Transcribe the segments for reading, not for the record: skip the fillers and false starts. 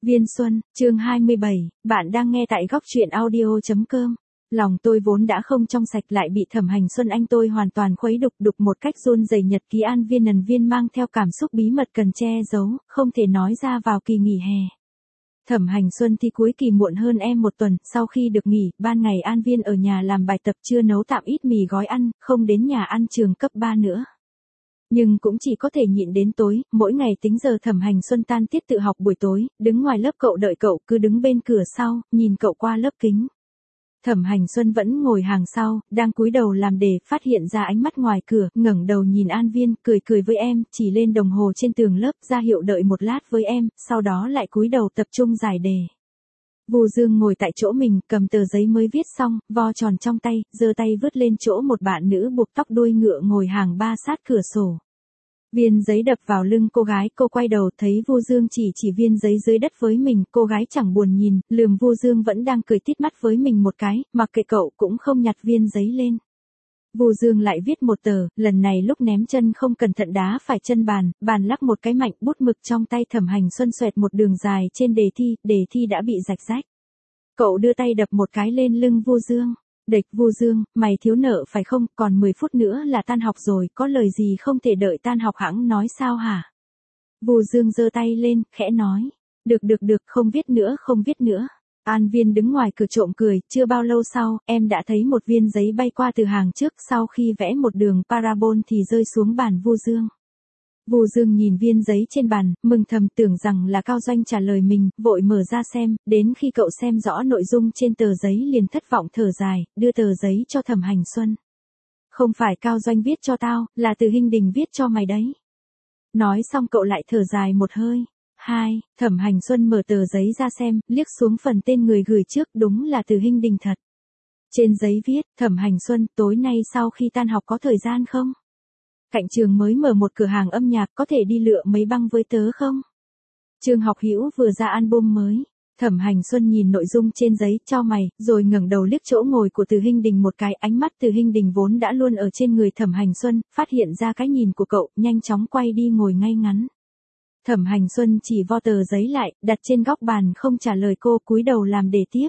Viên Xuân, chương 27, bạn đang nghe tại góc truyện audio.com. Lòng tôi vốn đã không trong sạch lại bị Thẩm Hành Xuân anh tôi hoàn toàn khuấy đục một cách run rẩy. Nhật ký An Viên Nần Viên mang theo cảm xúc bí mật cần che giấu, không thể nói ra vào kỳ nghỉ hè. Thẩm Hành Xuân thi cuối kỳ muộn hơn em một tuần, sau khi được nghỉ, ban ngày An Viên ở nhà làm bài tập, chưa nấu tạm ít mì gói ăn, không đến nhà ăn trường cấp 3 nữa. Nhưng cũng chỉ có thể nhịn đến tối, mỗi ngày tính giờ Thẩm Hành Xuân tan tiết tự học buổi tối, đứng ngoài lớp cậu đợi cậu, cứ đứng bên cửa sau, nhìn cậu qua lớp kính. Thẩm Hành Xuân vẫn ngồi hàng sau, đang cúi đầu làm đề, phát hiện ra ánh mắt ngoài cửa, ngẩng đầu nhìn An Viên, cười với em, chỉ lên đồng hồ trên tường lớp, ra hiệu đợi một lát với em, sau đó lại cúi đầu tập trung giải đề. Vu Dương ngồi tại chỗ mình, cầm tờ giấy mới viết xong, vo tròn trong tay, giơ tay vứt lên chỗ một bạn nữ buộc tóc đuôi ngựa ngồi hàng ba sát cửa sổ. Viên giấy đập vào lưng cô gái, cô quay đầu thấy Vu Dương chỉ viên giấy dưới đất với mình, cô gái chẳng buồn nhìn, lườm Vu Dương vẫn đang cười tít mắt với mình một cái, mặc kệ cậu cũng không nhặt viên giấy lên. Vu Dương lại viết một tờ, lần này lúc ném chân không cẩn thận đá phải chân bàn lắc một cái mạnh, bút mực trong tay Thẩm Hành Xuân xoẹt một đường dài trên đề thi đã bị rạch rách. Cậu đưa tay đập một cái lên lưng Vu Dương. Địch, Vu Dương, mày thiếu nợ phải không, còn 10 phút nữa là tan học rồi, có lời gì không thể đợi tan học hẵng nói sao hả? Vu Dương giơ tay lên, khẽ nói. Được, không viết nữa. An Viên đứng ngoài cửa trộm cười, chưa bao lâu sau, em đã thấy một viên giấy bay qua từ hàng trước, sau khi vẽ một đường parabol thì rơi xuống bàn Vu Dương. Vu Dương nhìn viên giấy trên bàn, mừng thầm tưởng rằng là Cao Doanh trả lời mình, vội mở ra xem, đến khi cậu xem rõ nội dung trên tờ giấy liền thất vọng thở dài, đưa tờ giấy cho Thẩm Hành Xuân. Không phải Cao Doanh viết cho tao, là Từ Hinh Đình viết cho mày đấy. Nói xong cậu lại thở dài một hơi. Thẩm Hành Xuân mở tờ giấy ra xem, liếc xuống phần tên người gửi trước, đúng là Từ Hinh Đình thật. Trên giấy viết, Thẩm Hành Xuân, tối nay sau khi tan học có thời gian không? Cạnh trường mới mở một cửa hàng âm nhạc, có thể đi lựa mấy băng với tớ không? Trương Học Hữu vừa ra album mới. Thẩm Hành Xuân nhìn nội dung trên giấy, chau mày, rồi ngẩng đầu liếc chỗ ngồi của Từ Hinh Đình một cái, ánh mắt Từ Hinh Đình vốn đã luôn ở trên người Thẩm Hành Xuân, phát hiện ra cái nhìn của cậu, nhanh chóng quay đi ngồi ngay ngắn. Thẩm Hành Xuân chỉ vo tờ giấy lại, đặt trên góc bàn không trả lời cô, cúi đầu làm đề tiếp.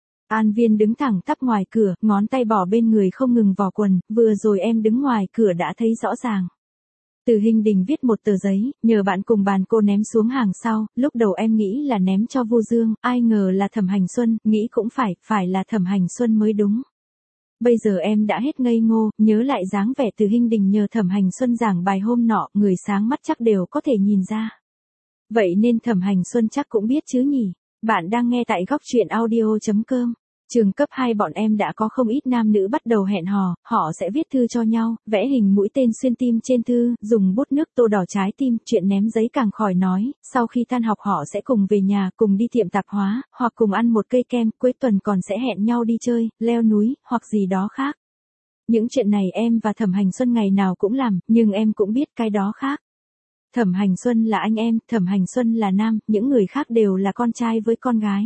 An Viên đứng thẳng tắp ngoài cửa, ngón tay bỏ bên người không ngừng vò quần, vừa rồi em đứng ngoài cửa đã thấy rõ ràng. Từ Hinh Đình viết một tờ giấy, nhờ bạn cùng bàn cô ném xuống hàng sau, lúc đầu em nghĩ là ném cho Vu Dương, ai ngờ là Thẩm Hành Xuân, nghĩ cũng phải là Thẩm Hành Xuân mới đúng. Bây giờ em đã hết ngây ngô, nhớ lại dáng vẻ Từ Hinh Đình nhờ Thẩm Hành Xuân giảng bài hôm nọ, người sáng mắt chắc đều có thể nhìn ra. Vậy nên Thẩm Hành Xuân chắc cũng biết chứ nhỉ. Bạn đang nghe tại góc truyện audio.com. Trường cấp 2 bọn em đã có không ít nam nữ bắt đầu hẹn hò, họ sẽ viết thư cho nhau, vẽ hình mũi tên xuyên tim trên thư, dùng bút nước tô đỏ trái tim, chuyện ném giấy càng khỏi nói, sau khi tan học họ sẽ cùng về nhà, cùng đi tiệm tạp hóa, hoặc cùng ăn một cây kem, cuối tuần còn sẽ hẹn nhau đi chơi, leo núi, hoặc gì đó khác. Những chuyện này em và Thẩm Hành Xuân ngày nào cũng làm, nhưng em cũng biết cái đó khác. Thẩm Hành Xuân là anh em, Thẩm Hành Xuân là nam, những người khác đều là con trai với con gái.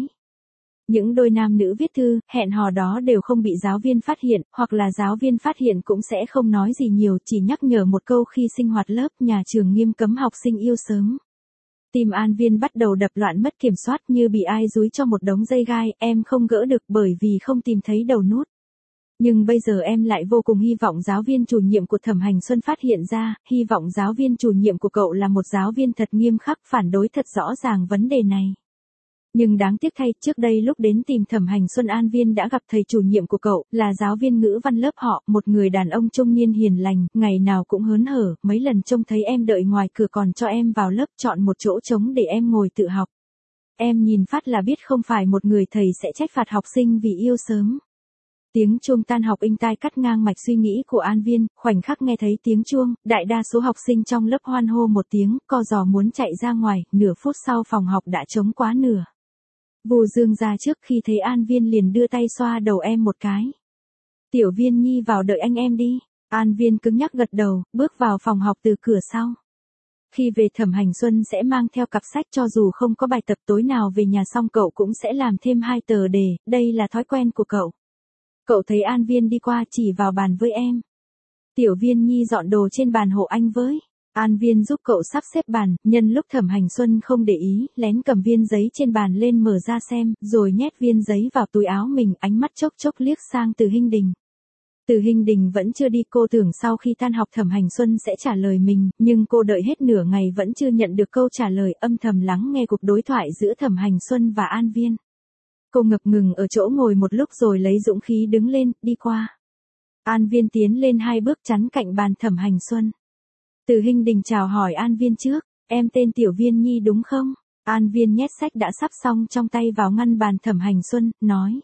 Những đôi nam nữ viết thư, hẹn hò đó đều không bị giáo viên phát hiện, hoặc là giáo viên phát hiện cũng sẽ không nói gì nhiều, chỉ nhắc nhở một câu khi sinh hoạt lớp, nhà trường nghiêm cấm học sinh yêu sớm. Tim An Viên bắt đầu đập loạn mất kiểm soát như bị ai dúi cho một đống dây gai, em không gỡ được bởi vì không tìm thấy đầu nút. Nhưng bây giờ em lại vô cùng hy vọng giáo viên chủ nhiệm của Thẩm Hành Xuân phát hiện ra, hy vọng giáo viên chủ nhiệm của cậu là một giáo viên thật nghiêm khắc, phản đối thật rõ ràng vấn đề này. Nhưng đáng tiếc thay, trước đây lúc đến tìm Thẩm Hành Xuân, An Viên đã gặp thầy chủ nhiệm của cậu, là giáo viên ngữ văn lớp họ, một người đàn ông trung niên hiền lành, ngày nào cũng hớn hở, mấy lần trông thấy em đợi ngoài cửa còn cho em vào lớp, chọn một chỗ trống để em ngồi tự học. Em nhìn phát là biết không phải một người thầy sẽ trách phạt học sinh vì yêu sớm. Tiếng chuông tan học inh tai cắt ngang mạch suy nghĩ của An Viên, khoảnh khắc nghe thấy tiếng chuông, đại đa số học sinh trong lớp hoan hô một tiếng, co giò muốn chạy ra ngoài, nửa phút sau phòng học đã trống quá nửa. Vu Dương ra trước, khi thấy An Viên liền đưa tay xoa đầu em một cái. Tiểu Viên Nhi vào đợi anh em đi. An Viên cứng nhắc gật đầu, bước vào phòng học từ cửa sau. Khi về Thẩm Hành Xuân sẽ mang theo cặp sách, cho dù không có bài tập, tối nào về nhà xong cậu cũng sẽ làm thêm 2 tờ đề, đây là thói quen của cậu. Cậu thấy An Viên đi qua, chỉ vào bàn với em. Tiểu Viên Nhi dọn đồ trên bàn hộ anh với. An Viên giúp cậu sắp xếp bàn, nhân lúc Thẩm Hành Xuân không để ý, lén cầm viên giấy trên bàn lên mở ra xem, rồi nhét viên giấy vào túi áo mình, ánh mắt chốc chốc liếc sang Từ Hinh Đình. Từ Hinh Đình vẫn chưa đi, cô tưởng sau khi tan học Thẩm Hành Xuân sẽ trả lời mình, nhưng cô đợi hết nửa ngày vẫn chưa nhận được câu trả lời, âm thầm lắng nghe cuộc đối thoại giữa Thẩm Hành Xuân và An Viên. Cô ngập ngừng ở chỗ ngồi một lúc rồi lấy dũng khí đứng lên, đi qua. An Viên tiến lên 2 bước chắn cạnh bàn Thẩm Hành Xuân. Từ Hinh Đình chào hỏi An Viên trước, em tên Tiểu Viên Nhi đúng không? An Viên nhét sách đã sắp xong trong tay vào ngăn bàn Thẩm Hành Xuân, nói.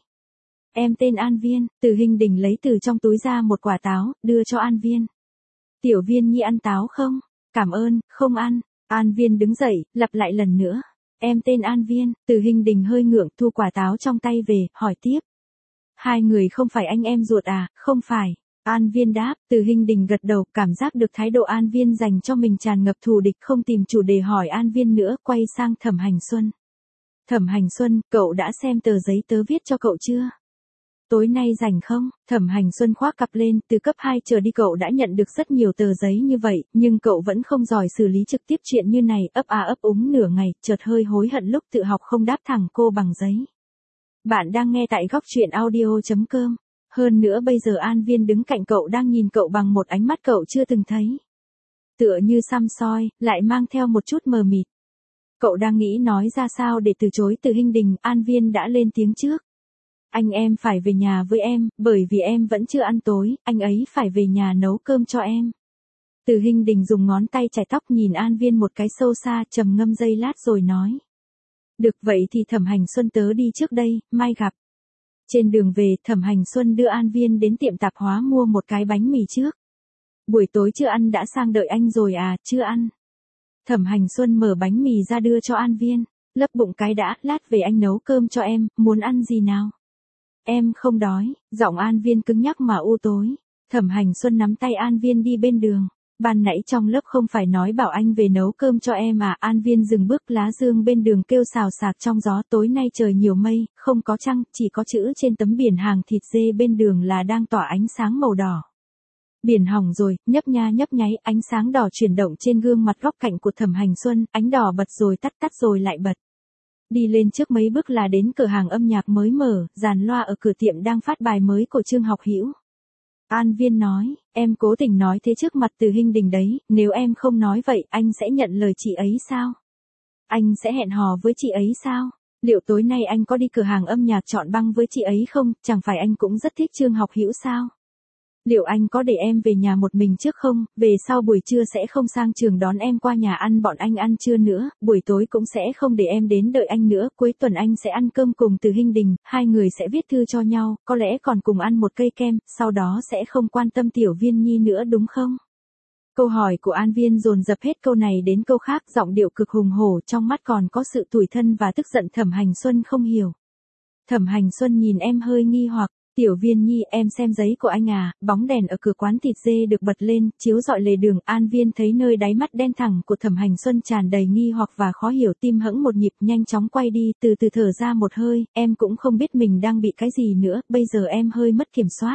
Em tên An Viên. Từ Hinh Đình lấy từ trong túi ra một quả táo, đưa cho An Viên. Tiểu Viên Nhi ăn táo không? Cảm ơn, không ăn. An Viên đứng dậy, lặp lại lần nữa. Em tên An Viên. Từ Hinh Đình hơi ngượng thu quả táo trong tay về, hỏi tiếp. Hai người không phải anh em ruột à? Không phải. An Viên đáp. Từ Hinh Đình gật đầu, cảm giác được thái độ An Viên dành cho mình tràn ngập thù địch, không tìm chủ đề hỏi An Viên nữa, quay sang Thẩm Hành Xuân. Thẩm Hành Xuân, cậu đã xem tờ giấy tớ viết cho cậu chưa? Tối nay rảnh không? Thẩm Hành Xuân khoác cặp lên, từ cấp 2 trở đi cậu đã nhận được rất nhiều tờ giấy như vậy, nhưng cậu vẫn không giỏi xử lý trực tiếp chuyện như này, ấp a ấp úng nửa ngày, chợt hơi hối hận lúc tự học không đáp thẳng cô bằng giấy. Bạn đang nghe tại góc truyện audio.com. Hơn nữa bây giờ An Viên đứng cạnh cậu đang nhìn cậu bằng một ánh mắt cậu chưa từng thấy. Tựa như săm soi, lại mang theo một chút mờ mịt. Cậu đang nghĩ nói ra sao để từ chối Từ Hinh Đình, An Viên đã lên tiếng trước. Anh em phải về nhà với em, bởi vì em vẫn chưa ăn tối, anh ấy phải về nhà nấu cơm cho em. Từ Hinh Đình dùng ngón tay chải tóc nhìn An Viên một cái sâu xa, trầm ngâm giây lát rồi nói. Được vậy thì Thẩm Hành Xuân tớ đi trước đây, mai gặp. Trên đường về, Thẩm Hành Xuân đưa An Viên đến tiệm tạp hóa mua một cái bánh mì trước. Buổi tối chưa ăn đã sang đợi anh rồi à? Chưa ăn. Thẩm Hành Xuân mở bánh mì ra đưa cho An Viên. Lấp bụng cái đã, lát về anh nấu cơm cho em, muốn ăn gì nào? Em không đói. Giọng An Viên cứng nhắc mà u tối. Thẩm Hành Xuân nắm tay An Viên đi bên đường. Ban nãy trong lớp không phải nói bảo anh về nấu cơm cho em à? An Viên dừng bước, lá dương bên đường kêu xào xạc trong gió, tối nay trời nhiều mây, không có trăng, chỉ có chữ trên tấm biển hàng thịt dê bên đường là đang tỏa ánh sáng màu đỏ. Biển hỏng rồi, nhấp nha nhấp nháy, ánh sáng đỏ chuyển động trên gương mặt góc cạnh của Thẩm Hành Xuân, ánh đỏ bật rồi tắt, tắt rồi lại bật. Đi lên trước mấy bước là đến cửa hàng âm nhạc mới mở, dàn loa ở cửa tiệm đang phát bài mới của Trương Học Hữu. An Viên nói, em cố tình nói thế trước mặt Từ Hinh Đình đấy, nếu em không nói vậy, anh sẽ nhận lời chị ấy sao? Anh sẽ hẹn hò với chị ấy sao? Liệu tối nay anh có đi cửa hàng âm nhạc chọn băng với chị ấy không? Chẳng phải anh cũng rất thích Trương Học Hữu sao? Liệu anh có để em về nhà một mình trước không? Về sau buổi trưa sẽ không sang trường đón em qua nhà ăn bọn anh ăn trưa nữa, buổi tối cũng sẽ không để em đến đợi anh nữa, cuối tuần anh sẽ ăn cơm cùng Từ Hinh Đình, hai người sẽ viết thư cho nhau, có lẽ còn cùng ăn một cây kem, sau đó sẽ không quan tâm Tiểu Viên Nhi nữa đúng không? Câu hỏi của An Viên dồn dập hết câu này đến câu khác, giọng điệu cực hùng hổ, trong mắt còn có sự tủi thân và tức giận. Thẩm Hành Xuân không hiểu. Thẩm Hành Xuân nhìn em hơi nghi hoặc. Tiểu Viên Nhi, em xem giấy của anh à? Bóng đèn ở cửa quán thịt dê được bật lên, chiếu rọi lề đường. An Viên thấy nơi đáy mắt đen thẳng của Thẩm Hành Xuân tràn đầy nghi hoặc và khó hiểu, tim hững một nhịp, nhanh chóng quay đi, từ từ thở ra một hơi, em cũng không biết mình đang bị cái gì nữa, bây giờ em hơi mất kiểm soát.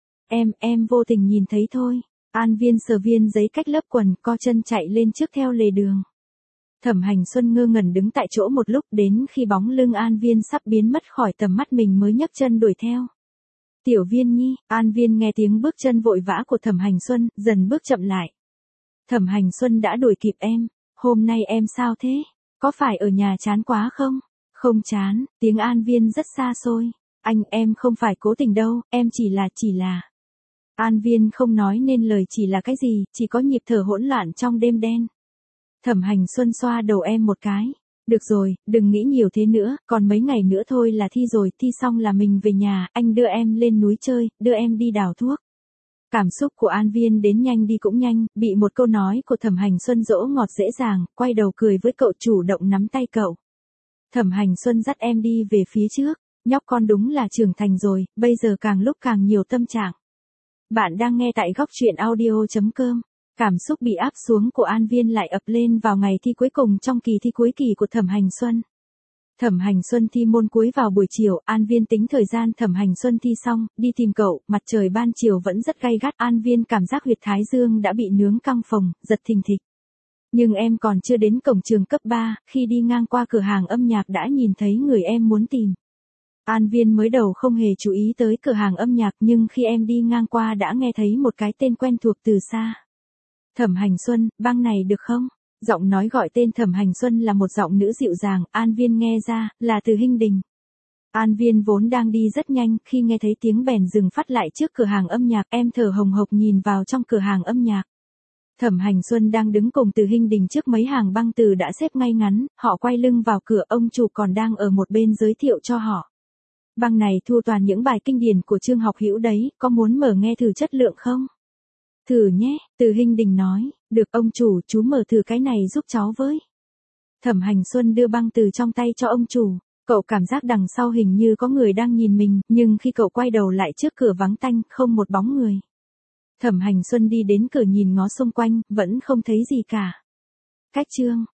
Em vô tình nhìn thấy thôi. An Viên sờ viên giấy cách lớp quần, co chân chạy lên trước theo lề đường. Thẩm Hành Xuân ngơ ngẩn đứng tại chỗ một lúc, đến khi bóng lưng An Viên sắp biến mất khỏi tầm mắt mình mới nhấc chân đuổi theo. Tiểu Viên Nhi, An Viên nghe tiếng bước chân vội vã của Thẩm Hành Xuân, dần bước chậm lại. Thẩm Hành Xuân đã đuổi kịp em, hôm nay em sao thế? Có phải ở nhà chán quá không? Không chán, tiếng An Viên rất xa xôi. Em không phải cố tình đâu, em chỉ là. An Viên không nói nên lời chỉ là cái gì, chỉ có nhịp thở hỗn loạn trong đêm đen. Thẩm Hành Xuân xoa đầu em một cái. Được rồi, đừng nghĩ nhiều thế nữa, còn mấy ngày nữa thôi là thi rồi, thi xong là mình về nhà, anh đưa em lên núi chơi, đưa em đi đào thuốc. Cảm xúc của An Viên đến nhanh đi cũng nhanh, bị một câu nói của Thẩm Hành Xuân dỗ ngọt dễ dàng, quay đầu cười với cậu, chủ động nắm tay cậu. Thẩm Hành Xuân dắt em đi về phía trước, nhóc con đúng là trưởng thành rồi, bây giờ càng lúc càng nhiều tâm trạng. Bạn đang nghe tại góc truyện audio.com. Cảm xúc bị áp xuống của An Viên lại ập lên vào ngày thi cuối cùng trong kỳ thi cuối kỳ của Thẩm Hành Xuân. Thẩm Hành Xuân thi môn cuối vào buổi chiều, An Viên tính thời gian Thẩm Hành Xuân thi xong, đi tìm cậu, mặt trời ban chiều vẫn rất gay gắt, An Viên cảm giác huyệt thái dương đã bị nướng căng phồng, giật thình thịch. Nhưng em còn chưa đến cổng trường cấp 3, khi đi ngang qua cửa hàng âm nhạc đã nhìn thấy người em muốn tìm. An Viên mới đầu không hề chú ý tới cửa hàng âm nhạc nhưng khi em đi ngang qua đã nghe thấy một cái tên quen thuộc từ xa. Thẩm Hành Xuân, băng này được không? Giọng nói gọi tên Thẩm Hành Xuân là một giọng nữ dịu dàng, An Viên nghe ra, là từ Hinh Đình. An Viên vốn đang đi rất nhanh, khi nghe thấy tiếng bèn dừng phát lại trước cửa hàng âm nhạc, em thở hồng hộc nhìn vào trong cửa hàng âm nhạc. Thẩm Hành Xuân đang đứng cùng Từ Hinh Đình trước mấy hàng băng từ đã xếp ngay ngắn, họ quay lưng vào cửa, ông chủ còn đang ở một bên giới thiệu cho họ. Băng này thu toàn những bài kinh điển của Trương Học Hữu đấy, có muốn mở nghe thử chất lượng không? Thử nhé, Từ Hinh Đình nói, được ông chủ, chú mở thử cái này giúp cháu với. Thẩm Hành Xuân đưa băng từ trong tay cho ông chủ, cậu cảm giác đằng sau hình như có người đang nhìn mình, nhưng khi cậu quay đầu lại trước cửa vắng tanh, không một bóng người. Thẩm Hành Xuân đi đến cửa nhìn ngó xung quanh, vẫn không thấy gì cả. Cách chương